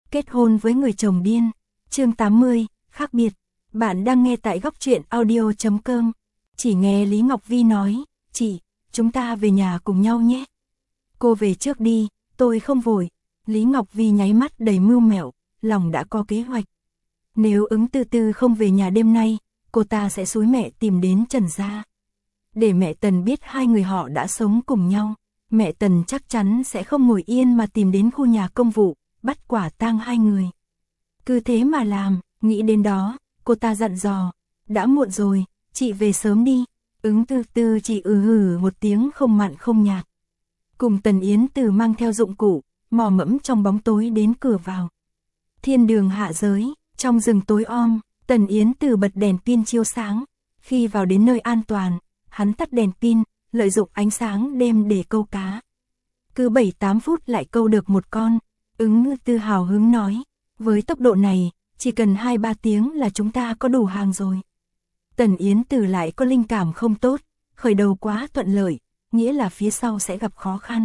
Kết hôn với người chồng điên. Chương 80, khác biệt. Bạn đang nghe tại góc truyện audio.com. Chỉ nghe Lý Ngọc Vi nói, chị, chúng ta về nhà cùng nhau nhé. Cô về trước đi, tôi không vội. Lý Ngọc Vi nháy mắt đầy mưu mẹo, lòng đã có kế hoạch. Nếu Ứng Tư Tư không về nhà đêm nay, cô ta sẽ xúi mẹ tìm đến Trần gia. Để mẹ Tần biết hai người họ đã sống cùng nhau, mẹ Tần chắc chắn sẽ không ngồi yên mà tìm đến khu nhà công vụ, bắt quả tang hai người. Cứ thế mà làm, nghĩ đến đó, cô ta dặn dò, đã muộn rồi, chị về sớm đi. Ứng Tư Tư chỉ hừ một tiếng không mặn không nhạt. Cùng Tần Yến Từ mang theo dụng cụ, mò mẫm trong bóng tối đến cửa vào. Thiên đường hạ giới, trong rừng tối om, Tần Yến Từ bật đèn pin chiếu sáng. Khi vào đến nơi an toàn, hắn tắt đèn pin, lợi dụng ánh sáng đêm để câu cá. Cứ 7-8 phút lại câu được một con. Ứng Tư hào hứng nói, với tốc độ này, chỉ cần 2-3 tiếng là chúng ta có đủ hàng rồi. Tần Yến Từ lại có linh cảm không tốt, khởi đầu quá thuận lợi, nghĩa là phía sau sẽ gặp khó khăn.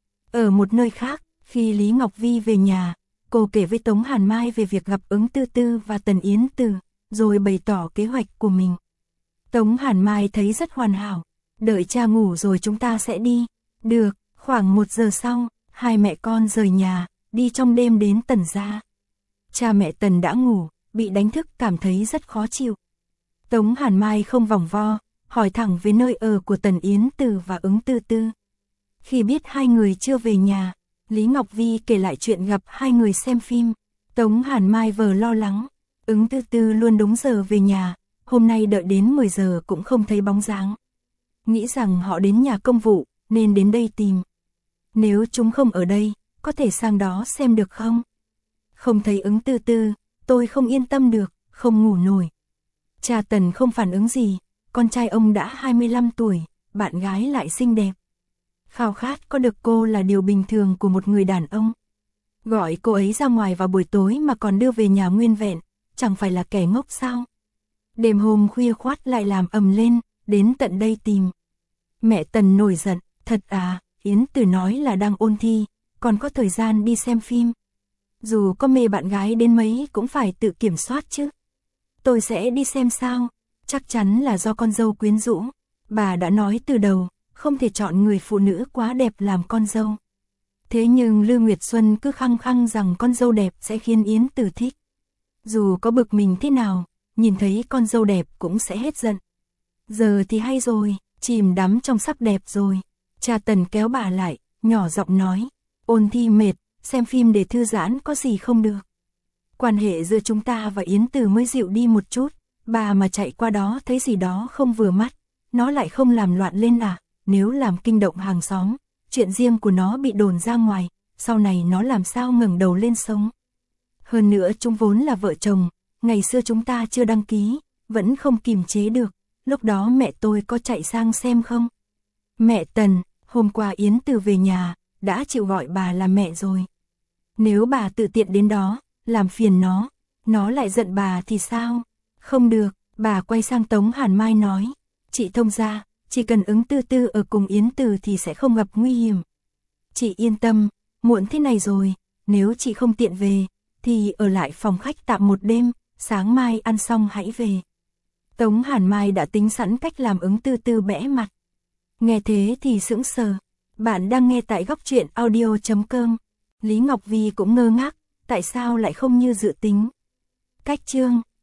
Ở một nơi khác, khi Lý Ngọc Vi về nhà, cô kể với Tống Hàn Mai về việc gặp Ứng Tư Tư và Tần Yến Từ, rồi bày tỏ kế hoạch của mình. Tống Hàn Mai thấy rất hoàn hảo, đợi cha ngủ rồi chúng ta sẽ đi. Được, khoảng 1 giờ sau, hai mẹ con rời nhà, đi trong đêm đến Tần gia. Cha mẹ Tần đã ngủ, bị đánh thức cảm thấy rất khó chịu. Tống Hàn Mai không vòng vo, hỏi thẳng về nơi ở của Tần Yến Từ và Ứng Tư Tư. Khi biết hai người chưa về nhà, Lý Ngọc Vi kể lại chuyện gặp hai người xem phim. Tống Hàn Mai vờ lo lắng, Ứng Tư Tư luôn đúng giờ về nhà, hôm nay đợi đến 10 giờ cũng không thấy bóng dáng. Nghĩ rằng họ đến nhà công vụ, nên đến đây tìm. Nếu chúng không ở đây, có thể sang đó xem được không? Không thấy Ứng Tư Tư, tôi không yên tâm được, không ngủ nổi. Cha Tần không phản ứng gì, con trai ông đã 25 tuổi, bạn gái lại xinh đẹp. Khao khát có được cô là điều bình thường của một người đàn ông. Gọi cô ấy ra ngoài vào buổi tối mà còn đưa về nhà nguyên vẹn, chẳng phải là kẻ ngốc sao? Đêm hôm khuya khoắt lại làm ầm lên, đến tận đây tìm. Mẹ Tần nổi giận, thật à, Yến Từ nói là đang ôn thi, còn có thời gian đi xem phim. Dù có mê bạn gái đến mấy cũng phải tự kiểm soát chứ. Tôi sẽ đi xem sao, chắc chắn là do con dâu quyến rũ. Bà đã nói từ đầu, không thể chọn người phụ nữ quá đẹp làm con dâu. Thế nhưng Lư Nguyệt Xuân cứ khăng khăng rằng con dâu đẹp sẽ khiến Yến Từ thích. Dù có bực mình thế nào, nhìn thấy con dâu đẹp cũng sẽ hết giận. Giờ thì hay rồi, chìm đắm trong sắc đẹp rồi. Cha Tần kéo bà lại, nhỏ giọng nói, ôn thi mệt, xem phim để thư giãn có gì không được. Quan hệ giữa chúng ta và Yến Từ mới dịu đi một chút, bà mà chạy qua đó thấy gì đó không vừa mắt, nó lại không làm loạn lên à, nếu làm kinh động hàng xóm, chuyện riêng của nó bị đồn ra ngoài, sau này nó làm sao ngẩng đầu lên sống. Hơn nữa chúng vốn là vợ chồng, ngày xưa chúng ta chưa đăng ký, vẫn không kìm chế được, lúc đó mẹ tôi có chạy sang xem không? Mẹ Tần, hôm qua Yến Từ về nhà, đã chịu gọi bà là mẹ rồi. Nếu bà tự tiện đến đó, làm phiền nó lại giận bà thì sao? Không được, bà quay sang Tống Hàn Mai nói, chị thông gia, chỉ cần Ứng Tư Tư ở cùng Yến Từ thì sẽ không gặp nguy hiểm. Chị yên tâm, muộn thế này rồi, nếu chị không tiện về, thì ở lại phòng khách tạm một đêm, sáng mai ăn xong hãy về. Tống Hàn Mai đã tính sẵn cách làm Ứng Tư Tư bẽ mặt. Nghe thế thì sững sờ. Bạn đang nghe tại góc truyện audio.com. Lý Ngọc Vi cũng ngơ ngác, tại sao lại không như dự tính. Cách chương